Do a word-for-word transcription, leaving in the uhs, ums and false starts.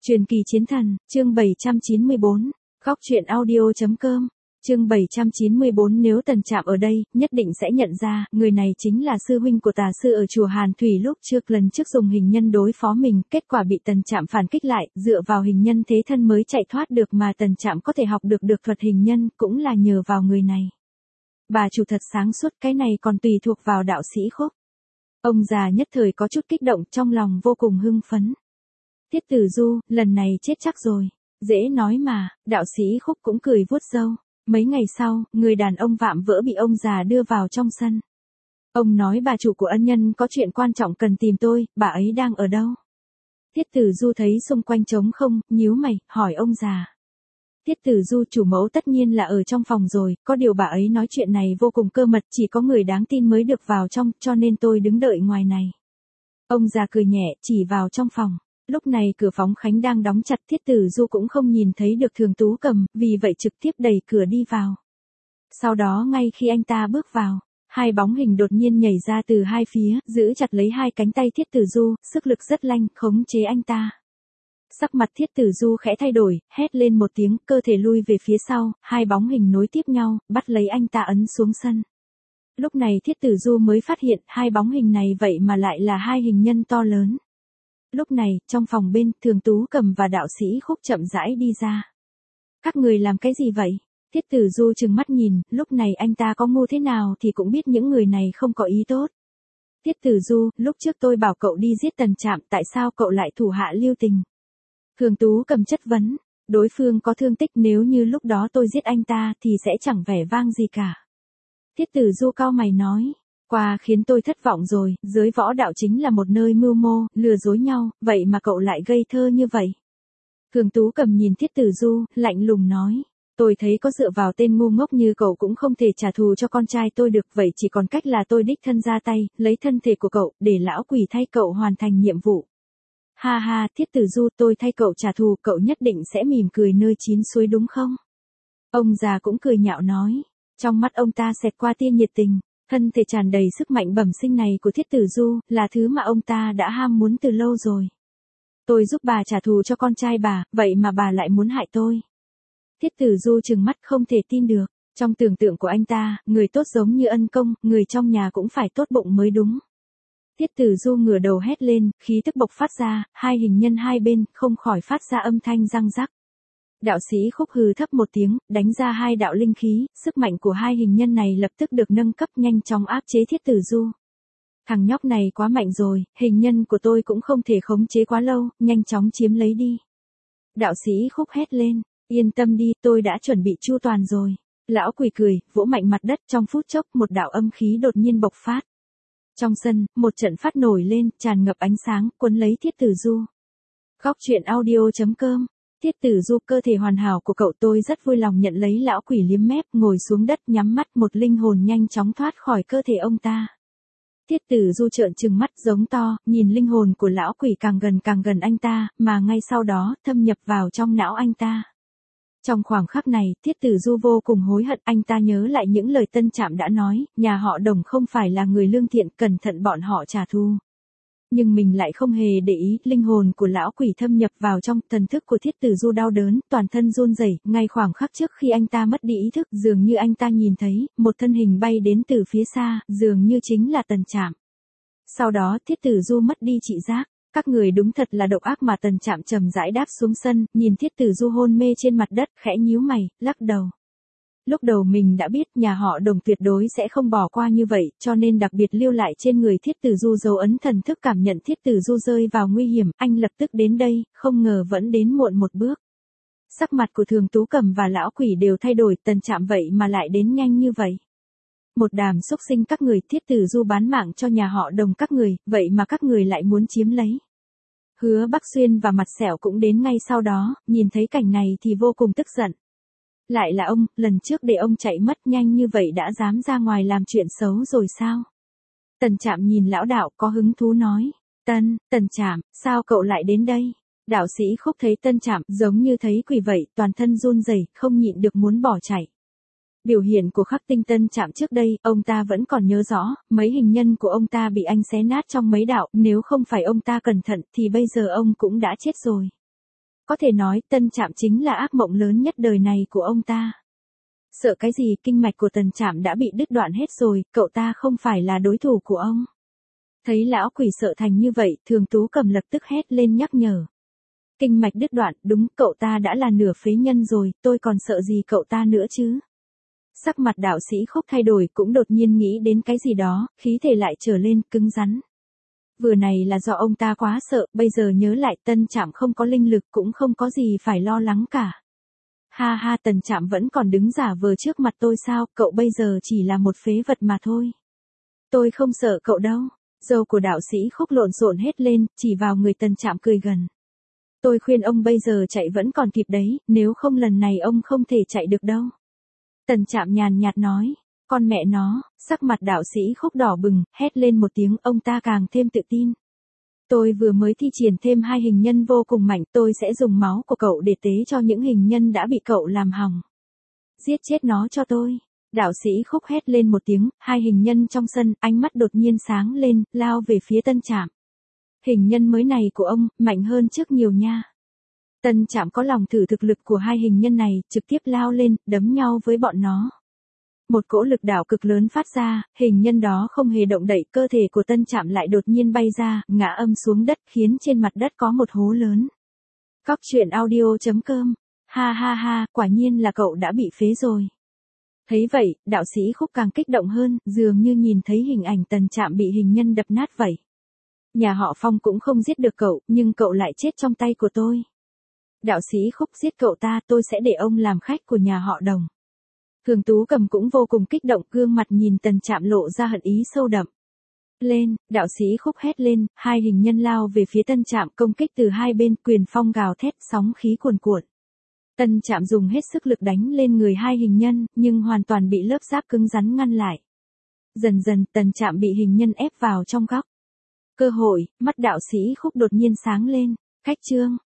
Truyền kỳ chiến thần, chương bảy trăm chín mươi bốn, khóc chuyện audio.com, chương bảy trăm chín mươi bốn. Nếu Tần Trạm ở đây, nhất định sẽ nhận ra, người này chính là sư huynh của tà sư ở chùa Hàn Thủy lúc trước lần trước dùng hình nhân đối phó mình, kết quả bị Tần Trạm phản kích lại, dựa vào hình nhân thế thân mới chạy thoát được, mà Tần Trạm có thể học được được thuật hình nhân, cũng là nhờ vào người này. Bà chủ thật sáng suốt, cái này còn tùy thuộc vào đạo sĩ Khúc. Ông già nhất thời có chút kích động, trong lòng vô cùng hưng phấn. Tiết Tử Du, lần này chết chắc rồi. Dễ nói mà, đạo sĩ Khúc cũng cười vuốt râu. Mấy ngày sau, người đàn ông vạm vỡ bị ông già đưa vào trong sân. Ông nói bà chủ của ân nhân có chuyện quan trọng cần tìm tôi, bà ấy đang ở đâu? Tiết Tử Du thấy xung quanh trống không, nhíu mày, hỏi ông già. Tiết Tử Du, chủ mẫu tất nhiên là ở trong phòng rồi, có điều bà ấy nói chuyện này vô cùng cơ mật, chỉ có người đáng tin mới được vào trong, cho nên tôi đứng đợi ngoài này. Ông già cười nhẹ, chỉ vào trong phòng. Lúc này cửa phóng khánh đang đóng chặt, Tiết Tử Du cũng không nhìn thấy được Thường Tú Cầm, vì vậy trực tiếp đẩy cửa đi vào. Sau đó ngay khi anh ta bước vào, hai bóng hình đột nhiên nhảy ra từ hai phía, giữ chặt lấy hai cánh tay Tiết Tử Du, sức lực rất lanh, khống chế anh ta. Sắc mặt Tiết Tử Du khẽ thay đổi, hét lên một tiếng, cơ thể lui về phía sau, hai bóng hình nối tiếp nhau, bắt lấy anh ta ấn xuống sân. Lúc này Tiết Tử Du mới phát hiện, hai bóng hình này vậy mà lại là hai hình nhân to lớn. Lúc này, trong phòng bên, Thường Tú Cầm và đạo sĩ Khúc chậm rãi đi ra. Các người làm cái gì vậy? Tiết Tử Du trừng mắt nhìn, lúc này anh ta có ngu thế nào thì cũng biết những người này không có ý tốt. Tiết Tử Du, lúc trước tôi bảo cậu đi giết Tần Trạm, tại sao cậu lại thủ hạ lưu tình? Thường Tú Cầm chất vấn, đối phương có thương tích, nếu như lúc đó tôi giết anh ta thì sẽ chẳng vẻ vang gì cả. Tiết Tử Du cau mày nói. Qua khiến tôi thất vọng rồi, giới võ đạo chính là một nơi mưu mô, lừa dối nhau, vậy mà cậu lại ngây thơ như vậy. Thường Tú Cầm nhìn Tiết Tử Du, lạnh lùng nói, tôi thấy có dựa vào tên ngu ngốc như cậu cũng không thể trả thù cho con trai tôi được, vậy chỉ còn cách là tôi đích thân ra tay, lấy thân thể của cậu, để lão quỷ thay cậu hoàn thành nhiệm vụ. Ha ha, Tiết Tử Du, tôi thay cậu trả thù, cậu nhất định sẽ mỉm cười nơi chín suối đúng không? Ông già cũng cười nhạo nói, trong mắt ông ta xẹt qua tia nhiệt tình. Thân thể tràn đầy sức mạnh bẩm sinh này của Tiết Tử Du, là thứ mà ông ta đã ham muốn từ lâu rồi. Tôi giúp bà trả thù cho con trai bà, vậy mà bà lại muốn hại tôi. Tiết Tử Du trừng mắt không thể tin được. Trong tưởng tượng của anh ta, người tốt giống như ân công, người trong nhà cũng phải tốt bụng mới đúng. Tiết Tử Du ngửa đầu hét lên, khí tức bộc phát ra, hai hình nhân hai bên, không khỏi phát ra âm thanh răng rắc. Đạo sĩ Khúc hừ thấp một tiếng, đánh ra hai đạo linh khí, sức mạnh của hai hình nhân này lập tức được nâng cấp, nhanh chóng áp chế Tiết Tử Du. Thằng nhóc này quá mạnh rồi, hình nhân của tôi cũng không thể khống chế quá lâu, nhanh chóng chiếm lấy đi. Đạo sĩ Khúc hét lên, yên tâm đi, tôi đã chuẩn bị chu toàn rồi. Lão quỷ cười, vỗ mạnh mặt đất, trong phút chốc một đạo âm khí đột nhiên bộc phát. Trong sân, một trận phát nổi lên, tràn ngập ánh sáng, cuốn lấy Tiết Tử Du. Khóc chuyện audio.com. Tiết Tử Du, cơ thể hoàn hảo của cậu, tôi rất vui lòng nhận lấy. Lão quỷ liếm mép, ngồi xuống đất, nhắm mắt, một linh hồn nhanh chóng thoát khỏi cơ thể ông ta. Tiết Tử Du trợn trừng mắt giống to, nhìn linh hồn của lão quỷ càng gần càng gần anh ta, mà ngay sau đó, thâm nhập vào trong não anh ta. Trong khoảng khắc này, Tiết Tử Du vô cùng hối hận, anh ta nhớ lại những lời Tân Trạm đã nói, nhà họ Đồng không phải là người lương thiện, cẩn thận bọn họ trả thù. Nhưng mình lại không hề để ý, linh hồn của lão quỷ thâm nhập vào trong, thần thức của Tiết Tử Du đau đớn, toàn thân run rẩy, ngay khoảng khắc trước khi anh ta mất đi ý thức, dường như anh ta nhìn thấy, một thân hình bay đến từ phía xa, dường như chính là Tần Trạm. Sau đó Tiết Tử Du mất đi trị giác, các người đúng thật là độc ác mà. Tần Trạm trầm rãi đáp xuống sân, nhìn Tiết Tử Du hôn mê trên mặt đất, khẽ nhíu mày, lắc đầu. Lúc đầu mình đã biết nhà họ Đồng tuyệt đối sẽ không bỏ qua như vậy, cho nên đặc biệt lưu lại trên người Tiết Tử Du dấu ấn thần thức, cảm nhận Tiết Tử Du rơi vào nguy hiểm, anh lập tức đến đây, không ngờ vẫn đến muộn một bước. Sắc mặt của Thường Tú Cầm và lão quỷ đều thay đổi, Tần Trạm vậy mà lại đến nhanh như vậy. Một đám xúc sinh các người, Tiết Tử Du bán mạng cho nhà họ Đồng các người, vậy mà các người lại muốn chiếm lấy. Hứa Bắc Xuyên và Mặt Sẹo cũng đến ngay sau đó, nhìn thấy cảnh này thì vô cùng tức giận. Lại là ông, lần trước để ông chạy mất nhanh như vậy đã dám ra ngoài làm chuyện xấu rồi sao? Tần Trạm nhìn lão đạo có hứng thú nói. Tân, Tần Trạm, sao cậu lại đến đây? Đạo sĩ Khúc thấy Tân Trạm giống như thấy quỷ vậy, toàn thân run rẩy, không nhịn được muốn bỏ chạy. Biểu hiện của Khắc Tinh Tân Trạm trước đây, ông ta vẫn còn nhớ rõ, mấy hình nhân của ông ta bị anh xé nát trong mấy đạo, nếu không phải ông ta cẩn thận thì bây giờ ông cũng đã chết rồi. Có thể nói Tân Trạm chính là ác mộng lớn nhất đời này của ông ta. Sợ cái gì, kinh mạch của Tần Trạm đã bị đứt đoạn hết rồi, cậu ta không phải là đối thủ của ông. Thấy lão quỷ sợ thành như vậy, Thường Tú Cầm lập tức hét lên nhắc nhở. Kinh mạch đứt đoạn, đúng, cậu ta đã là nửa phế nhân rồi, tôi còn sợ gì cậu ta nữa chứ. Sắc mặt đạo sĩ Khúc thay đổi, cũng đột nhiên nghĩ đến cái gì đó, khí thể lại trở lên cứng rắn. Vừa này là do ông ta quá sợ, bây giờ nhớ lại Tân Trạm không có linh lực cũng không có gì phải lo lắng cả. Ha ha, Tần Trạm vẫn còn đứng giả vờ trước mặt tôi sao, cậu bây giờ chỉ là một phế vật mà thôi. Tôi không sợ cậu đâu. Dâu của đạo sĩ Khúc lộn xộn hết lên, chỉ vào người Tần Trạm cười gần. Tôi khuyên ông bây giờ chạy vẫn còn kịp đấy, nếu không lần này ông không thể chạy được đâu. Tần Trạm nhàn nhạt nói, con mẹ nó, sắc mặt đạo sĩ Khúc đỏ bừng, hét lên một tiếng, ông ta càng thêm tự tin. Tôi vừa mới thi triển thêm hai hình nhân vô cùng mạnh, tôi sẽ dùng máu của cậu để tế cho những hình nhân đã bị cậu làm hỏng. Giết chết nó cho tôi. Đạo sĩ Khúc hét lên một tiếng, hai hình nhân trong sân, ánh mắt đột nhiên sáng lên, lao về phía Tân Trạm. Hình nhân mới này của ông, mạnh hơn trước nhiều nha. Tân Trạm có lòng thử thực lực của hai hình nhân này, trực tiếp lao lên, đấm nhau với bọn nó. Một cỗ lực đảo cực lớn phát ra, hình nhân đó không hề động đậy, cơ thể của Tân Trạm lại đột nhiên bay ra, ngã âm xuống đất, khiến trên mặt đất có một hố lớn. Cóc truyện audio chấm com. Ha ha ha, quả nhiên là cậu đã bị phế rồi. Thấy vậy, đạo sĩ Khúc càng kích động hơn, dường như nhìn thấy hình ảnh Tần Trạm bị hình nhân đập nát vậy. Nhà họ Phong cũng không giết được cậu, nhưng cậu lại chết trong tay của tôi. Đạo sĩ Khúc giết cậu ta, tôi sẽ để ông làm khách của nhà họ Đồng. Thường Tú Cầm cũng vô cùng kích động, gương mặt nhìn Tần Trạm lộ ra hận ý sâu đậm. Lên, đạo sĩ Khúc hét lên, hai hình nhân lao về phía Tân Trạm, công kích từ hai bên, quyền phong gào thét, sóng khí cuồn cuộn. Tân Trạm dùng hết sức lực đánh lên người hai hình nhân, nhưng hoàn toàn bị lớp giáp cứng rắn ngăn lại. Dần dần, Tần Trạm bị hình nhân ép vào trong góc. Cơ hội, mắt đạo sĩ Khúc đột nhiên sáng lên. Khách trương,